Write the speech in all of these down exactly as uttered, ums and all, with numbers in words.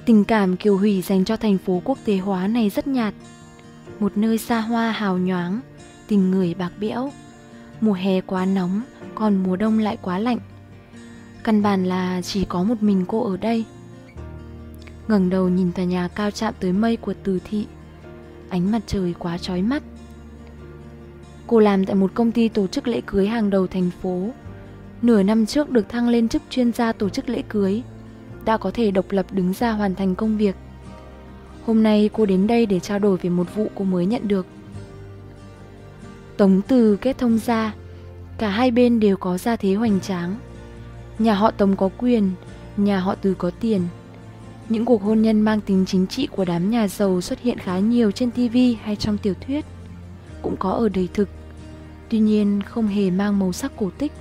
Tình cảm Kiều Hủy dành cho thành phố quốc tế hóa này rất nhạt. Một nơi xa hoa hào nhoáng, tình người bạc bẽo. Mùa hè quá nóng, còn mùa đông lại quá lạnh. Căn bản là chỉ có một mình cô ở đây. Ngẩng đầu nhìn tòa nhà cao chạm tới mây của Từ Thị. Ánh mặt trời quá chói mắt. Cô làm tại một công ty tổ chức lễ cưới hàng đầu thành phố. Nửa năm trước được thăng lên chức chuyên gia tổ chức lễ cưới, đã có thể độc lập đứng ra hoàn thành công việc. Hôm nay cô đến đây để trao đổi về một vụ cô mới nhận được. Tống Từ kết thông gia, cả hai bên đều có gia thế hoành tráng. Nhà họ Tống có quyền, nhà họ Từ có tiền. Những cuộc hôn nhân mang tính chính trị của đám nhà giàu xuất hiện khá nhiều trên ti vi hay trong tiểu thuyết, cũng có ở đời thực, tuy nhiên không hề mang màu sắc cổ tích.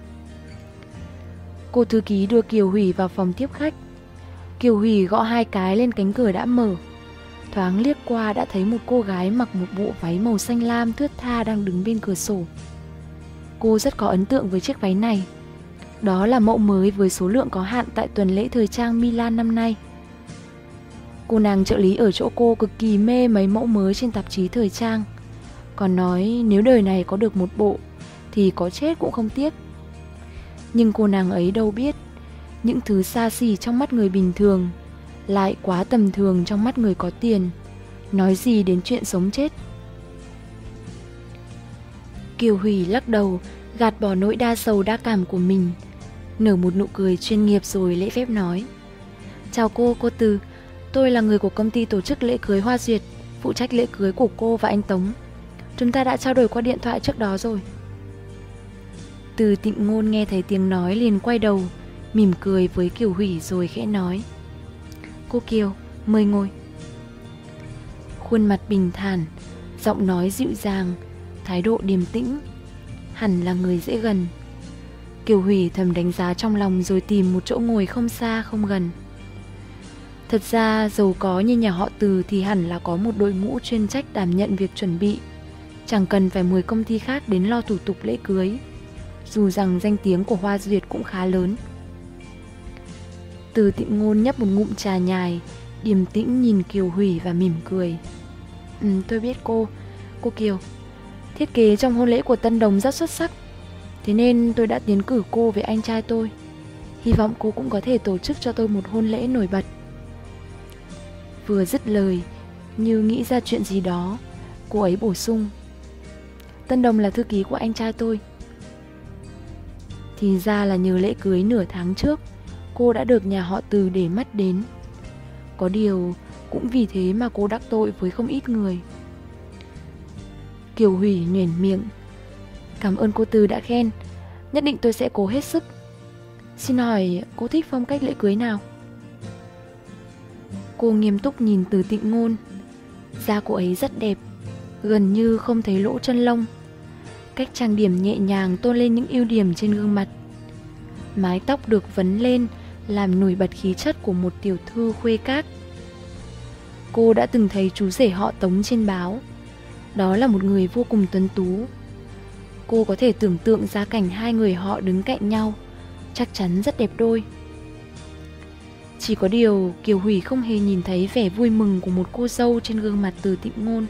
Cô thư ký đưa Kiều Hủy vào phòng tiếp khách. Kiều Hủy gõ hai cái lên cánh cửa đã mở. Thoáng liếc qua đã thấy một cô gái mặc một bộ váy màu xanh lam thướt tha đang đứng bên cửa sổ. Cô rất có ấn tượng với chiếc váy này. Đó là mẫu mới với số lượng có hạn tại tuần lễ thời trang Milan năm nay. Cô nàng trợ lý ở chỗ cô cực kỳ mê mấy mẫu mới trên tạp chí thời trang, còn nói nếu đời này có được một bộ thì có chết cũng không tiếc. Nhưng cô nàng ấy đâu biết, những thứ xa xỉ trong mắt người bình thường lại quá tầm thường trong mắt người có tiền, nói gì đến chuyện sống chết. Kiều Hủy lắc đầu, gạt bỏ nỗi đa sầu đa cảm của mình, nở một nụ cười chuyên nghiệp rồi lễ phép nói: Chào cô, cô Từ. Tôi là người của công ty tổ chức lễ cưới Hoa Duyệt, phụ trách lễ cưới của cô và anh Tống. Chúng ta đã trao đổi qua điện thoại trước đó rồi. Từ Tịnh Ngôn nghe thấy tiếng nói liền quay đầu, mỉm cười với Kiều Hủy rồi khẽ nói: Cô Kiều, mời ngồi. Khuôn mặt bình thản, giọng nói dịu dàng, thái độ điềm tĩnh, hẳn là người dễ gần. Kiều Hủy thầm đánh giá trong lòng rồi tìm một chỗ ngồi không xa không gần. Thật ra giàu có như nhà họ Từ thì hẳn là có một đội ngũ chuyên trách đảm nhận việc chuẩn bị, chẳng cần phải mời công ty khác đến lo thủ tục lễ cưới, dù rằng danh tiếng của Hoa Duyệt cũng khá lớn. Từ Tịnh Ngôn nhấp một ngụm trà nhài, điềm tĩnh nhìn Kiều Hủy và mỉm cười. Ừ, tôi biết cô, cô Kiều. Thiết kế trong hôn lễ của Tân Đồng rất xuất sắc, thế nên tôi đã tiến cử cô với anh trai tôi. Hy vọng cô cũng có thể tổ chức cho tôi một hôn lễ nổi bật. Vừa dứt lời, như nghĩ ra chuyện gì đó, cô ấy bổ sung: Tân Đồng là thư ký của anh trai tôi. Thì ra là nhờ lễ cưới nửa tháng trước, cô đã được nhà họ Từ để mắt đến. Có điều, cũng vì thế mà cô đắc tội với không ít người. Kiều Hủy nhoẻn miệng: Cảm ơn cô Từ đã khen, nhất định tôi sẽ cố hết sức. Xin hỏi cô thích phong cách lễ cưới nào? Cô nghiêm túc nhìn Từ Tịnh Ngôn. Da cô ấy rất đẹp, gần như không thấy lỗ chân lông. Cách trang điểm nhẹ nhàng tôn lên những ưu điểm trên gương mặt. Mái tóc được vấn lên làm nổi bật khí chất của một tiểu thư khuê các. Cô đã từng thấy chú rể họ Tống trên báo. Đó là một người vô cùng tuấn tú. Cô có thể tưởng tượng ra cảnh hai người họ đứng cạnh nhau, chắc chắn rất đẹp đôi. Chỉ có điều Kiều Hủy không hề nhìn thấy vẻ vui mừng của một cô dâu trên gương mặt Từ Tịnh Ngôn.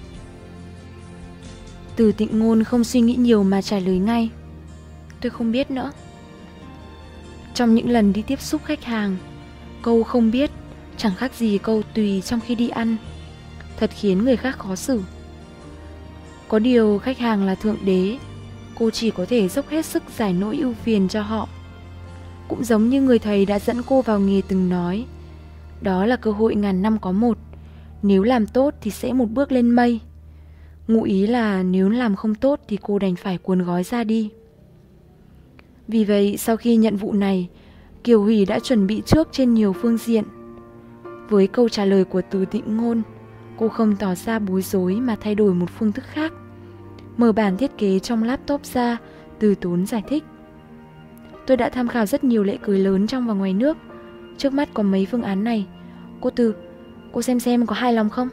Từ Tịnh Ngôn không suy nghĩ nhiều mà trả lời ngay: Tôi không biết nữa. Trong những lần đi tiếp xúc khách hàng, câu không biết chẳng khác gì câu tùy trong khi đi ăn, thật khiến người khác khó xử. Có điều khách hàng là thượng đế, cô chỉ có thể dốc hết sức giải nỗi ưu phiền cho họ. Cũng giống như người thầy đã dẫn cô vào nghề từng nói, đó là cơ hội ngàn năm có một, nếu làm tốt thì sẽ một bước lên mây. Ngụ ý là nếu làm không tốt thì cô đành phải cuốn gói ra đi. Vì vậy sau khi nhận vụ này, Kiều Hủy đã chuẩn bị trước trên nhiều phương diện. Với câu trả lời của Từ Tịnh Ngôn, cô không tỏ ra bối rối mà thay đổi một phương thức khác. Mở bản thiết kế trong laptop ra, từ tốn giải thích: Tôi đã tham khảo rất nhiều lễ cưới lớn trong và ngoài nước. Trước mắt có mấy phương án này. Cô Từ, cô xem xem có hài lòng không?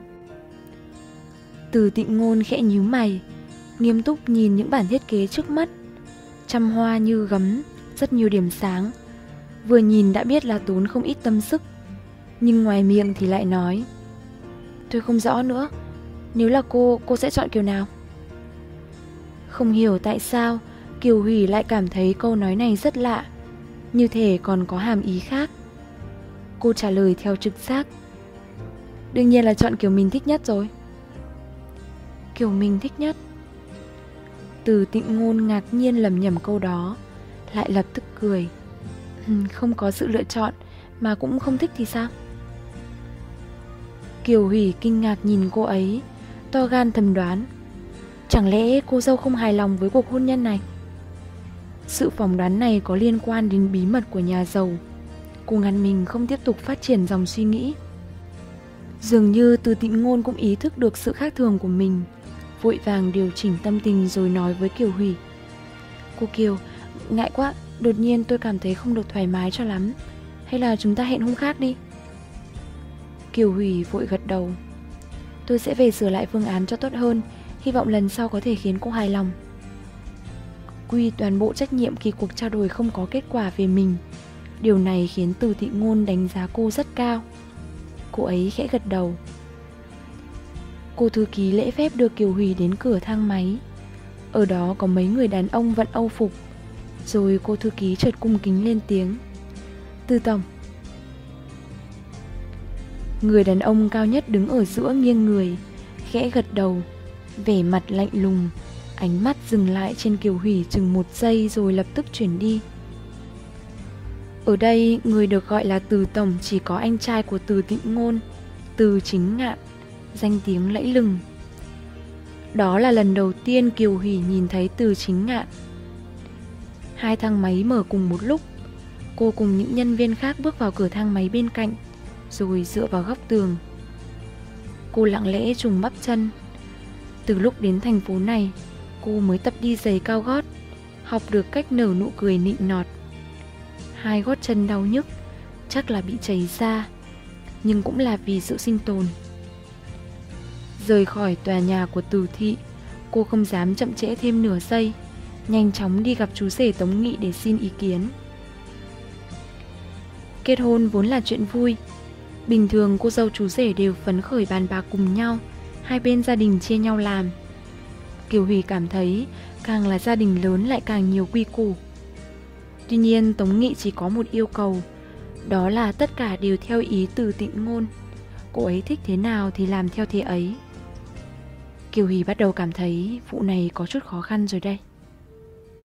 Từ Tịnh Ngôn khẽ nhíu mày, nghiêm túc nhìn những bản thiết kế trước mắt. Trăm hoa như gấm, rất nhiều điểm sáng. Vừa nhìn đã biết là tốn không ít tâm sức. Nhưng ngoài miệng thì lại nói: Tôi không rõ nữa, nếu là cô, cô sẽ chọn kiểu nào? Không hiểu tại sao Kiều Hủy lại cảm thấy câu nói này rất lạ, như thể còn có hàm ý khác. Cô trả lời theo trực giác: Đương nhiên là chọn kiểu mình thích nhất rồi. Kiểu mình thích nhất? Từ Tịnh Ngôn ngạc nhiên lẩm nhẩm câu đó, lại lập tức cười. Không có sự lựa chọn mà cũng không thích thì sao? Kiều Hủy kinh ngạc nhìn cô ấy, to gan thầm đoán: Chẳng lẽ cô dâu không hài lòng với cuộc hôn nhân này? Sự phỏng đoán này có liên quan đến bí mật của nhà giàu. Cô ngăn mình không tiếp tục phát triển dòng suy nghĩ. Dường như Từ Tịnh Ngôn cũng ý thức được sự khác thường của mình, vội vàng điều chỉnh tâm tình rồi nói với Kiều Hủy: Cô Kiều, ngại quá, đột nhiên tôi cảm thấy không được thoải mái cho lắm. Hay là chúng ta hẹn hôm khác đi? Kiều Hủy vội gật đầu: Tôi sẽ về sửa lại phương án cho tốt hơn, hy vọng lần sau có thể khiến cô hài lòng. Quy toàn bộ trách nhiệm khi cuộc trao đổi không có kết quả về mình. Điều này khiến Từ Tịnh Ngôn đánh giá cô rất cao. Cô ấy khẽ gật đầu. Cô thư ký lễ phép đưa Kiều Hủy đến cửa thang máy. Ở đó có mấy người đàn ông vận âu phục. Rồi cô thư ký chợt cung kính lên tiếng: Từ tổng. Người đàn ông cao nhất đứng ở giữa nghiêng người, khẽ gật đầu, vẻ mặt lạnh lùng, ánh mắt dừng lại trên Kiều Hủy chừng một giây rồi lập tức chuyển đi. Ở đây, người được gọi là Từ tổng chỉ có anh trai của Từ Tịnh Ngôn, Từ Chính Ngạn, danh tiếng lẫy lừng. Đó là lần đầu tiên Kiều Hủy nhìn thấy Từ Chính Ngạn. Hai thang máy mở cùng một lúc. Cô cùng những nhân viên khác bước vào cửa thang máy bên cạnh, rồi dựa vào góc tường. Cô lặng lẽ trùng bắp chân. Từ lúc đến thành phố này, cô mới tập đi giày cao gót, học được cách nở nụ cười nịnh nọt. Hai gót chân đau nhức, chắc là bị chảy ra, nhưng cũng là vì sự sinh tồn. Rời khỏi tòa nhà của Từ thị, cô không dám chậm trễ thêm nửa giây, nhanh chóng đi gặp chú rể Tống Nghị để xin ý kiến. Kết hôn vốn là chuyện vui. Bình thường cô dâu chú rể đều phấn khởi bàn bạc cùng nhau, hai bên gia đình chia nhau làm. Kiều Hủy cảm thấy càng là gia đình lớn lại càng nhiều quy củ. Tuy nhiên Tống Nghị chỉ có một yêu cầu, đó là tất cả đều theo ý Từ Tịnh Ngôn. Cô ấy thích thế nào thì làm theo thế ấy. Kiều Hủy bắt đầu cảm thấy vụ này có chút khó khăn rồi đây.